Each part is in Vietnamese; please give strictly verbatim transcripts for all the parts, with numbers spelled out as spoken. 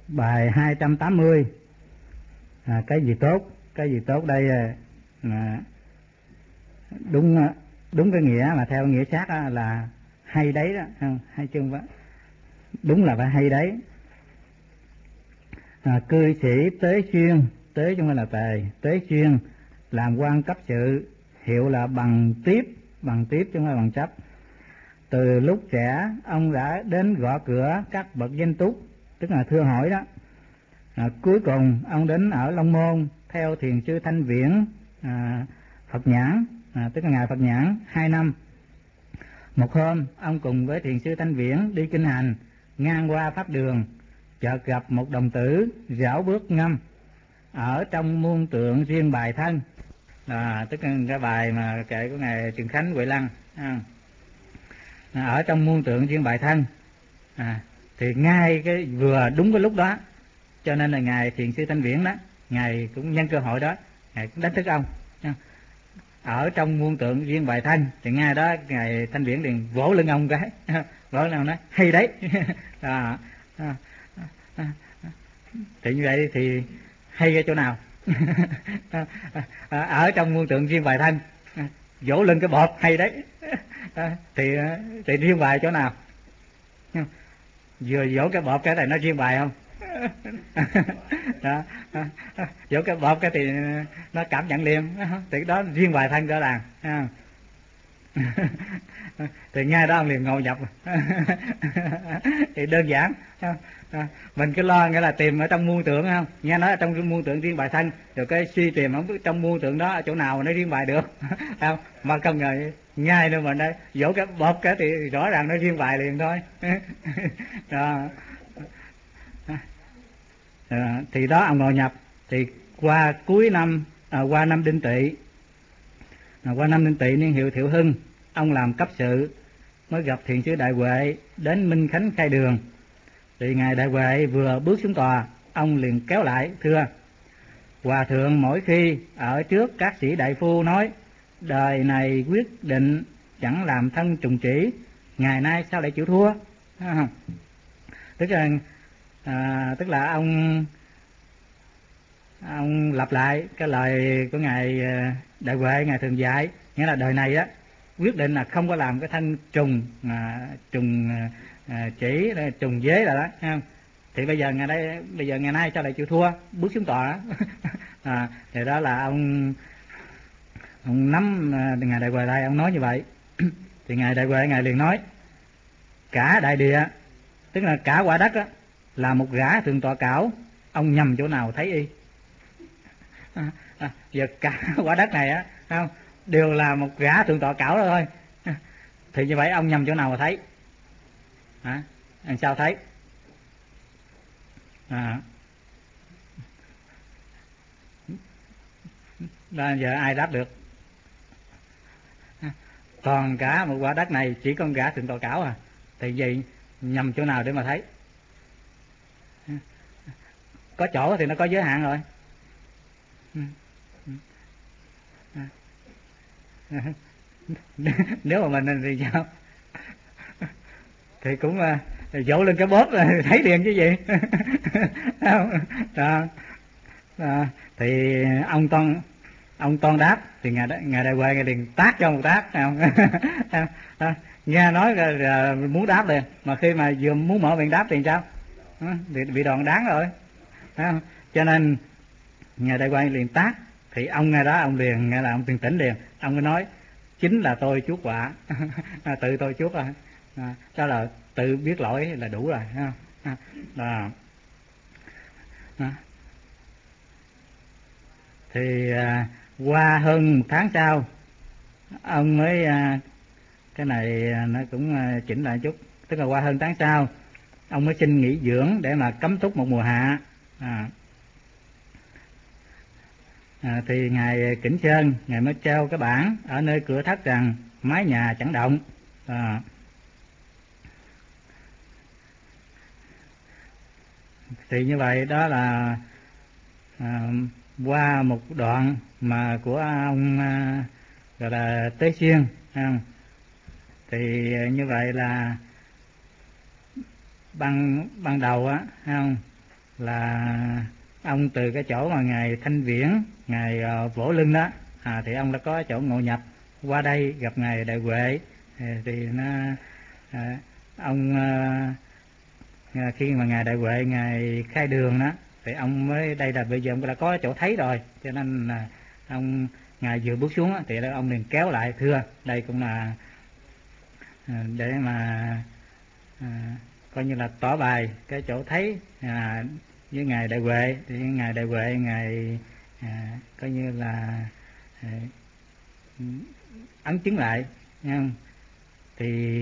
Bài hai trăm tám mươi. À, cái gì tốt? Cái gì tốt đây à, đúng đúng cái nghĩa mà theo nghĩa sát á, là hay đấy đó, không? Hay chứ không phải đúng là phải hay đấy. À, cư sĩ Tế Xuyên, Tế chứ không phải là Tề, Tế Xuyên làm quan cấp sự, hiệu là Bằng Tiếp, Bằng Tiếp chứ không phải Bằng Chấp. Từ lúc trẻ ông đã đến gõ cửa các bậc danh túc, tức là thưa hỏi đó. À, cuối cùng ông đến ở Long Môn theo thiền sư Thanh Viễn à, Phật Nhãn, à, tức là ngài Phật Nhãn hai năm. Một hôm ông cùng với thiền sư Thanh Viễn đi kinh hành, ngang qua pháp đường, chợt gặp một đồng tử rảo bước ngâm ở trong muôn tượng riêng bài thân, à, tức là cái bài mà kệ của ngài Trường Khánh Huệ Lăng, à, ở trong muôn tượng riêng bài thân. À, thì ngay cái vừa đúng cái lúc đó, cho nên là ngài thiền sư Thanh Viễn đó, ngài cũng nhân cơ hội đó, ngài cũng đánh thức ông. Ở trong muôn tượng riêng bài thân, thì ngay đó ngài Thanh Viễn liền vỗ lưng ông cái, vỗ lưng ông nói hay đấy. À, à, à, thì như vậy thì hay ở chỗ nào? Ở trong muôn tượng riêng bài thân, vỗ lưng cái bọt hay đấy. thì thì riêng bài chỗ nào? Vừa vỗ cái bọt cái này nó riêng bài không? Đó, vỗ cái bọt cái thì nó cảm nhận liền, thì đó riêng bài thân cỡ đàn. Thì ngay đó ông liền ngồi nhập. Thì đơn giản, mình cứ lo nghĩa là tìm ở trong muôn tượng, không nghe nói ở trong muôn tượng riêng bài thân, rồi cái suy tìm không biết trong muôn tượng đó ở chỗ nào mà nó riêng bài được. Không, mà không ngờ ngay nữa mình đây vỗ cái bóp cái thì rõ ràng nó riêng bài liền thôi. Đó. À, thì đó ông ngồi nhập. Thì qua cuối năm à, qua năm Đinh Tỵ, à, qua năm Đinh Tỵ niên hiệu Thiệu Hưng, ông làm cấp sự mới gặp thiền sư Đại Huệ đến Minh Khánh khai đường. Thì ngài Đại Huệ vừa bước xuống tòa, ông liền kéo lại thưa: Hòa thượng mỗi khi ở trước các sĩ đại phu nói đời này quyết định chẳng làm thân trùng chỉ, ngày nay sao lại chịu thua? À, tức là à, tức là ông ông lặp lại cái lời của ngài Đại Huệ, ngài thường dạy, nghĩa là đời này á quyết định là không có làm cái thân trùng à, trùng à, chỉ trùng giới là đó, không? Thì bây giờ ngày đây bây giờ ngày nay sao lại chịu thua, bước xuống tòa đó. À, thì đó là ông ông nắm ngài Đại Huệ lại, ông nói như vậy. Thì ngài Đại Huệ ngài liền nói: cả đại địa, tức là cả quả đất đó, là một gã thường tọa cảo, ông nhầm chỗ nào thấy y. À, à, giờ cả quả đất này á, không đều là một gã thường tọa cảo đó thôi. À, thì như vậy ông nhầm chỗ nào mà thấy? Hả? Làm sao thấy? À, đó, giờ ai đáp được? Toàn cả một quả đất này chỉ có gã thường tọa cảo à, thì vậy nhầm chỗ nào để mà thấy? Có chỗ thì nó có giới hạn rồi. Nếu mà mình thì sao? Thì cũng uh, dỗ lên cái bóp thấy liền chứ gì. Đó. Đó. Thì ông Toan ông Toan đáp thì ngài ngài Đại Huệ ngài liền tát cho một tát, không? Nghe nói là muốn đáp liền, mà khi mà vừa muốn mở miệng đáp thì sao? Bị, bị đòn đáng rồi. Đó. Cho nên ngài Đại Huệ liền tát, thì ông ngay đó ông liền nghe là ông tiền tỉnh liền, ông mới nói chính là tôi chuốc quả. Tự tôi chuốc rồi. À, đó là tự biết lỗi là đủ rồi, không? À, đó. À. Thì à, qua hơn một tháng sau ông mới à, cái này nó cũng à, chỉnh lại chút, tức là qua hơn tháng sau ông mới xin nghỉ dưỡng để mà cấm túc một mùa hạ. À. À, thì ngài Kỉnh Sơn ngài mới treo cái bảng ở nơi cửa thất rằng mái nhà chẳng động. À. Thì như vậy đó là à, qua một đoạn mà của ông à, gọi là Tế Xuyên, không? Thì như vậy là ban ban đầu á, không, là ông từ cái chỗ mà ngài Thanh Viễn, ngài uh, vỗ lưng đó, à, thì ông đã có chỗ ngộ nhập qua đây gặp ngài Đại Huệ, thì, thì nó à, ông à, khi mà ngài Đại Huệ ngài khai đường đó thì ông mới, đây là bây giờ ông đã có chỗ thấy rồi, cho nên là ông ngài vừa bước xuống đó, thì ông liền kéo lại thưa, đây cũng là à, để mà à, coi như là tỏ bài cái chỗ thấy à, với ngài Đại Huệ. Thì ngài Đại Huệ ngài à, coi như là à, ấn chứng lại nha. Thì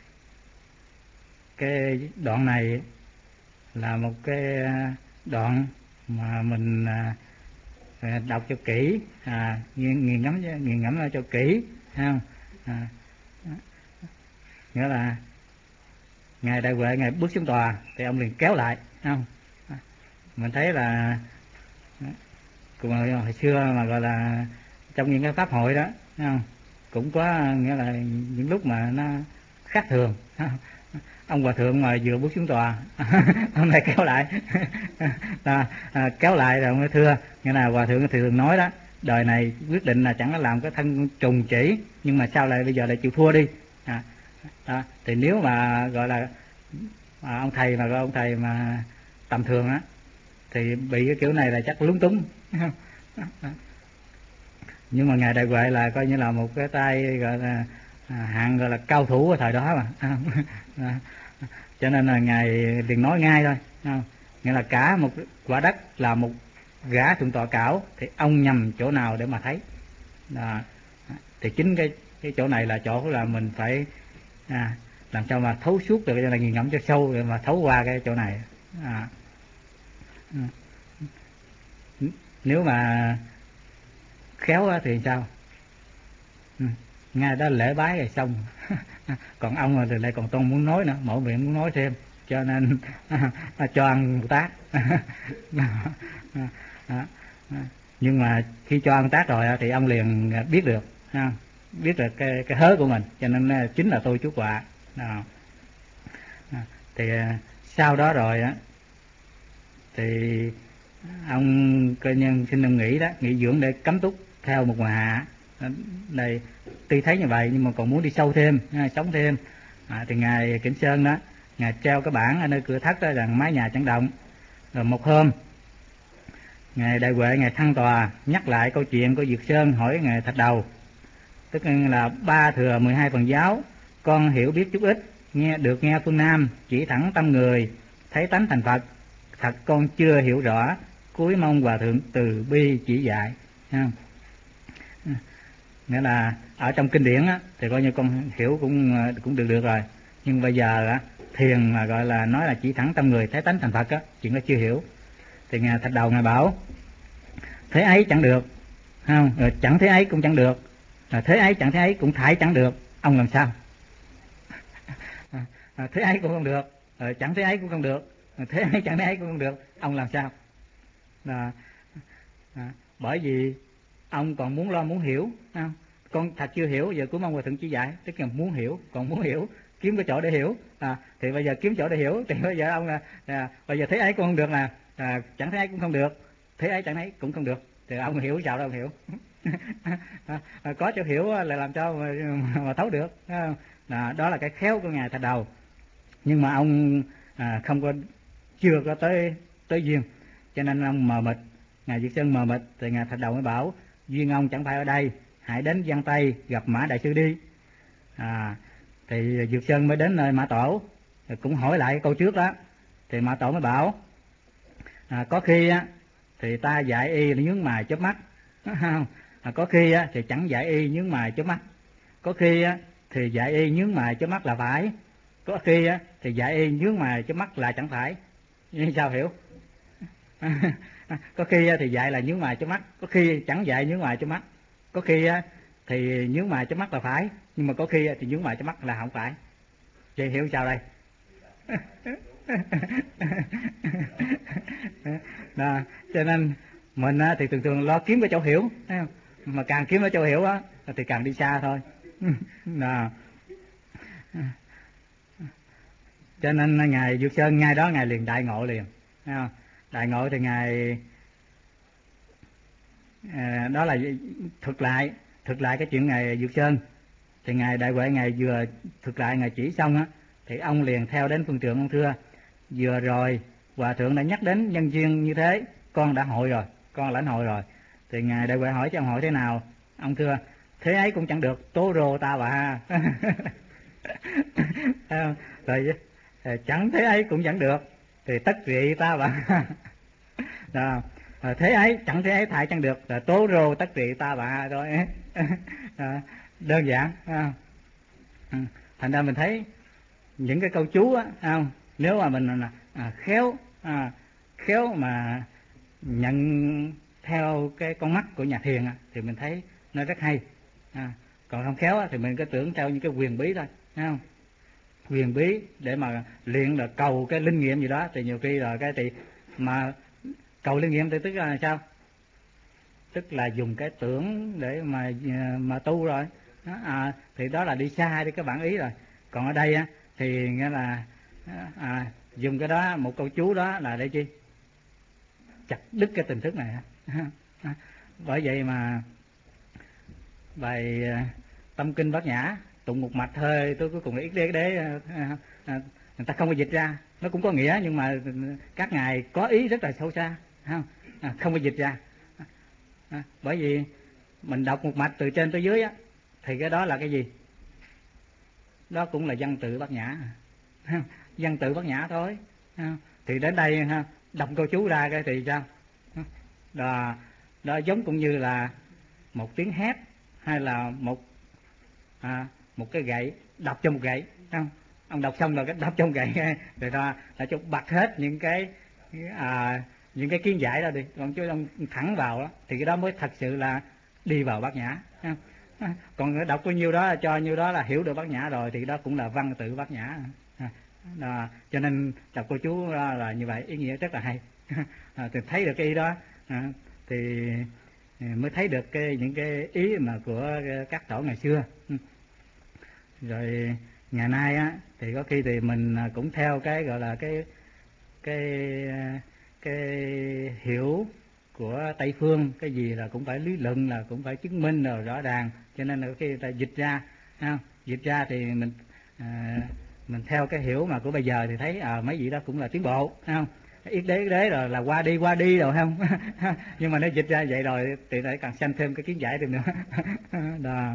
cái đoạn này là một cái đoạn mà mình à, đọc cho kỹ, à, nghiền, nghiền ngẫm nghiền ngẫm cho kỹ, không? À, nghĩa là ngài Đại Huệ ngài bước xuống tòa thì ông liền kéo lại, không? À, mình thấy là cũng hồi xưa mà gọi là trong những cái pháp hội đó, không? Cũng có nghĩa là những lúc mà nó khác thường, không? Ông hòa thượng mà vừa bước xuống tòa ông này kéo lại à, à, kéo lại rồi mới thưa, nghĩa là hòa thượng thường nói đó, đời này quyết định là chẳng có làm cái thân trùng chỉ, nhưng mà sao lại bây giờ lại chịu thua đi, à, à, thì nếu mà gọi là à, ông thầy mà gọi ông thầy mà tầm thường á thì bị cái kiểu này là chắc lúng túng nhưng mà ngài Đại Huệ là coi như là một cái tay gọi là à, hạng gọi là cao thủ ở thời đó mà à, cho nên là ngài liền nói ngay thôi, không? Nghĩa là cả một quả đất là một gã thượng tọa cảo, thì ông nhầm chỗ nào để mà thấy đó. Thì chính cái cái chỗ này là chỗ là mình phải à, làm sao mà thấu suốt được, cho là nghiền ngẫm cho sâu để mà thấu qua cái chỗ này à. Nếu mà khéo thì sao, ngay đó lễ bái rồi xong còn ông thì lại còn tôn muốn nói nữa, mở miệng muốn nói thêm, cho nên cho ăn một tát nhưng mà khi cho ăn tát rồi thì ông liền biết được, biết được cái, cái hớ của mình, cho nên chính là tôi chuốc họa. Thì sau đó rồi á thì ông cơ nhân xin ông nghỉ đó, nghỉ dưỡng để cấm túc theo một hòa hạ đây. Tuy thấy như vậy nhưng mà còn muốn đi sâu thêm, sống thêm, à, thì ngài Kính Sơn đó, ngài treo cái bảng ở nơi cửa thất đó rằng mái nhà chẳng động. Rồi một hôm ngài Đại Huệ ngài thăng tòa nhắc lại câu chuyện của Dược Sơn, hỏi ngài Thạch Đầu, tức là ba thừa mười hai phần giáo, con hiểu biết chút ít, nghe được nghe phương Nam chỉ thẳng tâm người, thấy tánh thành Phật, thật con chưa hiểu rõ, cúi mong hòa thượng từ bi chỉ dạy. Không? Nghĩa là ở trong kinh điển á, thì coi như con hiểu cũng cũng được được rồi, nhưng bây giờ á, thiền mà gọi là nói là chỉ thẳng tâm người thấy tánh thành Phật á, chuyện đó chưa hiểu. Thì ngài Thạch Đầu ngài bảo thế ấy chẳng được, không, rồi chẳng thế ấy cũng chẳng được, rồi thế ấy chẳng thế ấy cũng phải chẳng được, ông làm sao? À, thế ấy cũng không được, rồi chẳng thế ấy cũng không được, rồi thế ấy chẳng thế ấy cũng không được, ông làm sao? À, à, bởi vì ông còn muốn lo muốn hiểu, không? Con thật chưa hiểu, giờ cũng mong hòa thượng chỉ dạy, tức là muốn hiểu, còn muốn hiểu kiếm cái chỗ để hiểu, à, thì bây giờ kiếm chỗ để hiểu, thì bây giờ ông là à, bây giờ thế ấy cũng không được, là à, chẳng thế ấy cũng không được, thế ấy chẳng ấy cũng không được, thì ông hiểu sao đâu ông hiểu à, à, có chỗ hiểu là làm cho mà, mà thấu được, à, đó là cái khéo của ngài Thạch Đầu. Nhưng mà ông à, không có, chưa có tới tới duyên, cho nên ông mờ mịt. Ngài Dược Sơn mờ mịt thì ngài Thạch Đầu mới bảo duyên ông chẳng phải ở đây, hãy đến Giang Tây gặp Mã Đại Sư đi. À, thì Dược Sơn mới đến nơi Mã Tổ, cũng hỏi lại câu trước đó, thì Mã Tổ mới bảo à, có khi á thì ta dạy y là nhướng mày chớp mắt, không? À, có khi á thì chẳng dạy y nhướng mày chớp mắt, có khi á thì dạy y nhướng mày chớp mắt là phải, có khi á thì dạy y nhướng mày chớp mắt là chẳng phải. Như sao hiểu? Có khi thì dạy là nhướng mày chớp mắt, có khi chẳng dạy nhướng mày chớp mắt, có khi thì nhướng mày chớp mắt là phải, nhưng mà có khi thì nhướng mày chớp mắt là không phải. Chị hiểu sao đây? Đó, cho nên mình thì thường thường lo kiếm cái chỗ hiểu, thấy không? Mà càng kiếm cái chỗ hiểu á thì càng đi xa thôi. Đó. Cho nên ngài Dược Sơn ngay đó ngài liền đại ngộ liền, thấy không? Đại Ngộ thì ngài à, đó là thực lại thực lại cái chuyện ngài vượt sơn. Thì ngài Đại Huệ ngài vừa thực lại ngài chỉ xong á, thì ông liền theo đến phương trượng ông thưa: vừa rồi hòa thượng đã nhắc đến nhân duyên như thế, con đã hội rồi, con lãnh hội rồi. Thì ngài Đại Huệ hỏi cho ông hội thế nào? Ông thưa: thế ấy cũng chẳng được, tố rô ta bà. Rồi chẳng thế ấy cũng chẳng được thì tất trị ta bà. Đó. Thế ấy chẳng thế ấy thải chẳng được là tố rô tất trị ta bà thôi. À, đơn giản. À. Thành ra mình thấy những cái câu chú á, không, nếu mà mình à, khéo à, khéo mà nhận theo cái con mắt của nhà thiền á, thì mình thấy nó rất hay. À, còn không khéo á, thì mình cứ tưởng theo những cái quyền bí thôi, thấy không? Quyền bí để mà luyện là cầu cái linh nghiệm gì đó, thì nhiều khi là cái thì mà cầu linh nghiệm thì tức là sao? Tức là dùng cái tưởng để mà mà tu rồi đó, à, thì đó là đi xa đi cái bản ý rồi. Còn ở đây á, thì nghĩa là à, dùng cái đó, một câu chú đó là để chi? Chặt đứt cái tình thức này. Bởi vậy mà bài Tâm Kinh Bát Nhã tụng một mạch thôi, tôi cuối cùng là ít đế đế à, à, người ta không có dịch ra, nó cũng có nghĩa nhưng mà các ngài có ý rất là sâu xa, không à, không có dịch ra. À, bởi vì mình đọc một mạch từ trên tới dưới á, thì cái đó là cái gì? Đó cũng là văn tự Bát Nhã, văn tự Bát Nhã thôi. Thì đến đây đọc câu chú ra cái thì sao? Đó, đó giống cũng như là một tiếng hét hay là một à, một cái gậy đập cho một gậy, không? Ông đọc xong rồi cái đập cho một gậy, rồi ra là cho bật hết những cái à, những cái kiến giải ra đi, còn chứ ông thẳng vào đó, thì cái đó mới thật sự là đi vào Bát Nhã. Còn đọc bao nhiêu đó cho nhiêu đó là hiểu được Bát Nhã rồi, thì đó cũng là văn tự Bát Nhã. Đó, cho nên đọc cô chú là như vậy, ý nghĩa rất là hay. À, thì thấy được cái ý đó à, thì mới thấy được cái những cái ý mà của các tổ ngày xưa. Rồi ngày nay á thì có khi thì mình cũng theo cái gọi là cái cái cái hiểu của Tây phương, cái gì là cũng phải lý luận, là cũng phải chứng minh rồi rõ ràng, cho nên là khi người ta dịch ra, không? Dịch ra thì mình à, mình theo cái hiểu mà của bây giờ thì thấy à, mấy vị đó cũng là tiến bộ, không? Yết đế, yết đế rồi là qua đi qua đi rồi, không? Nhưng mà nó dịch ra vậy rồi thì lại càng sanh thêm cái kiến giải thêm nữa. Đó.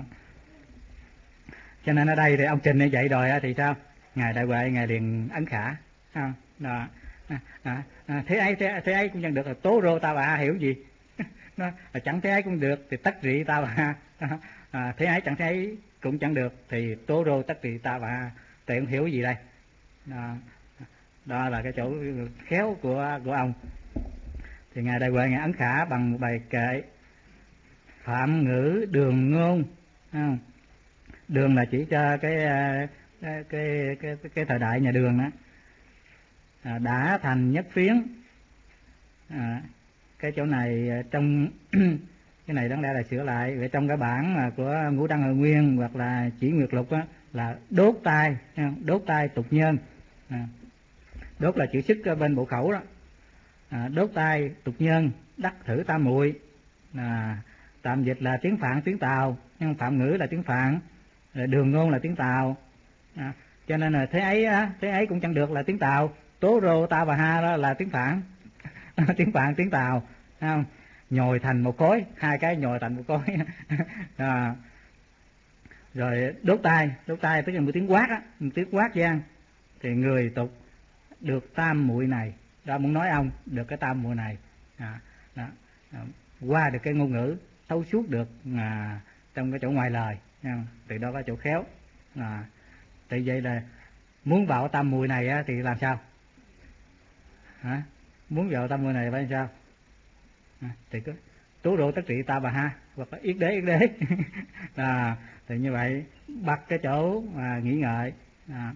Cho nên ở đây thì ông trình như vậy rồi thì sao? Ngài Đại Huệ ngài liền ấn khả, không? Đó. À, à, à, thế ấy thế, thế ấy cũng chẳng được là tố rô ta bà, hiểu gì? Nó chẳng thế ấy cũng được thì tất trị ta bà. À, thế ấy chẳng thế ấy cũng chẳng được thì tố rô tất trị ta bà, thì ông hiểu gì đây? Đó, đó là cái chỗ khéo của của ông. Thì ngài Đại Huệ ngài ấn khả bằng một bài kệ Phạm Ngữ Đường Ngôn, không? Đường là chỉ cho cái cái cái cái, cái thời đại nhà Đường đó. À, đã thành nhất phiến. À, cái chỗ này trong cái này đáng lẽ là sửa lại, về trong cái bản mà của Ngũ Đăng Hội Nguyên hoặc là Chỉ Nguyệt Lục á, là đốt tai, đốt tai tục nhân. À, đốt là chữ sức bên bộ khẩu đó. À, đốt tai tục nhân đắc thử tam muội. À, tạm dịch là tiếng Phạn tiếng Tàu, nhưng Phạm Ngữ là tiếng Phạn, Đường Ngôn là tiếng Tàu. À, cho nên là thế ấy á, thế ấy cũng chẳng được là tiếng Tàu, tố rô ta bà ha đó là tiếng Phạn. Tiếng Phạn tiếng Tàu, không? Nhồi thành một khối, hai cái nhồi thành một khối. À, rồi đốt tai, đốt tai tức là một tiếng quát á, một tiếng quát gian, thì người tục được tam muội này, đó muốn nói ông được cái tam muội này. À, đó, đó, qua được cái ngôn ngữ, thấu suốt được à, trong cái chỗ ngoài lời, từ đó có chỗ khéo. À, tại vậy là muốn vào tam muội này á, thì làm sao? Hả? Muốn vào tam muội này phải làm sao? À, thì cứ tố độ tất trị ta bà ha, hoặc là yết đế yết đế. À, thì như vậy bắt cái chỗ à, nghĩ ngợi. À,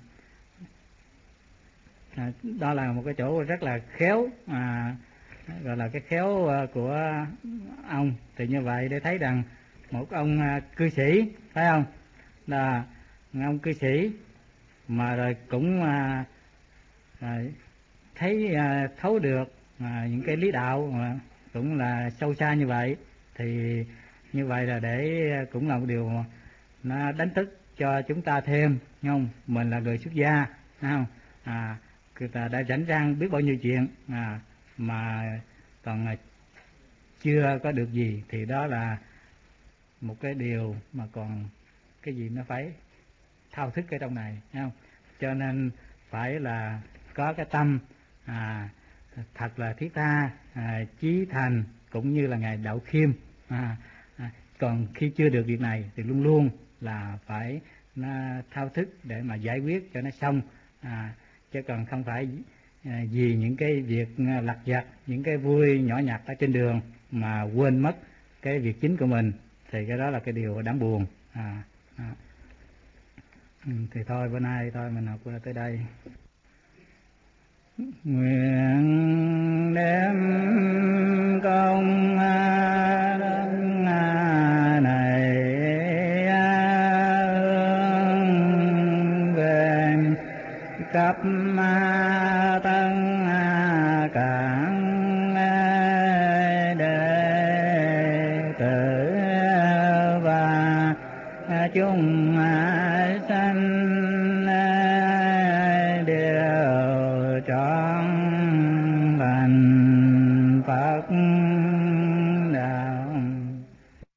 à, đó là một cái chỗ rất là khéo, à, gọi là cái khéo của ông. Thì như vậy để thấy rằng một ông à, cư sĩ, phải không? Là ông cư sĩ mà rồi cũng à, à, thấy à, thấu được à, những cái lý đạo mà cũng là sâu xa như vậy. Thì như vậy là để cũng là một điều nó đánh thức cho chúng ta thêm, không? Mình là người xuất gia, không? À, người ta đã rảnh rang biết bao nhiêu chuyện à, mà còn là chưa có được gì, thì đó là một cái điều mà còn cái gì nó phải thao thức ở trong này, thấy không? Cho nên phải là có cái tâm à, thật là thiết tha, à, chí thành, cũng như là ngài Đạo Khiêm. À, à, còn khi chưa được việc này thì luôn luôn là phải nó thao thức để mà giải quyết cho nó xong, à, chứ còn không phải à, vì những cái việc lặt vặt, những cái vui nhỏ nhặt ở trên đường mà quên mất cái việc chính của mình, thì cái đó là cái điều đáng buồn. À, à. Ừ, thì thôi bữa nay thôi mình học tới đây. Nguyện đem công đức này hướng về khắp tất cả đệ tử và chúng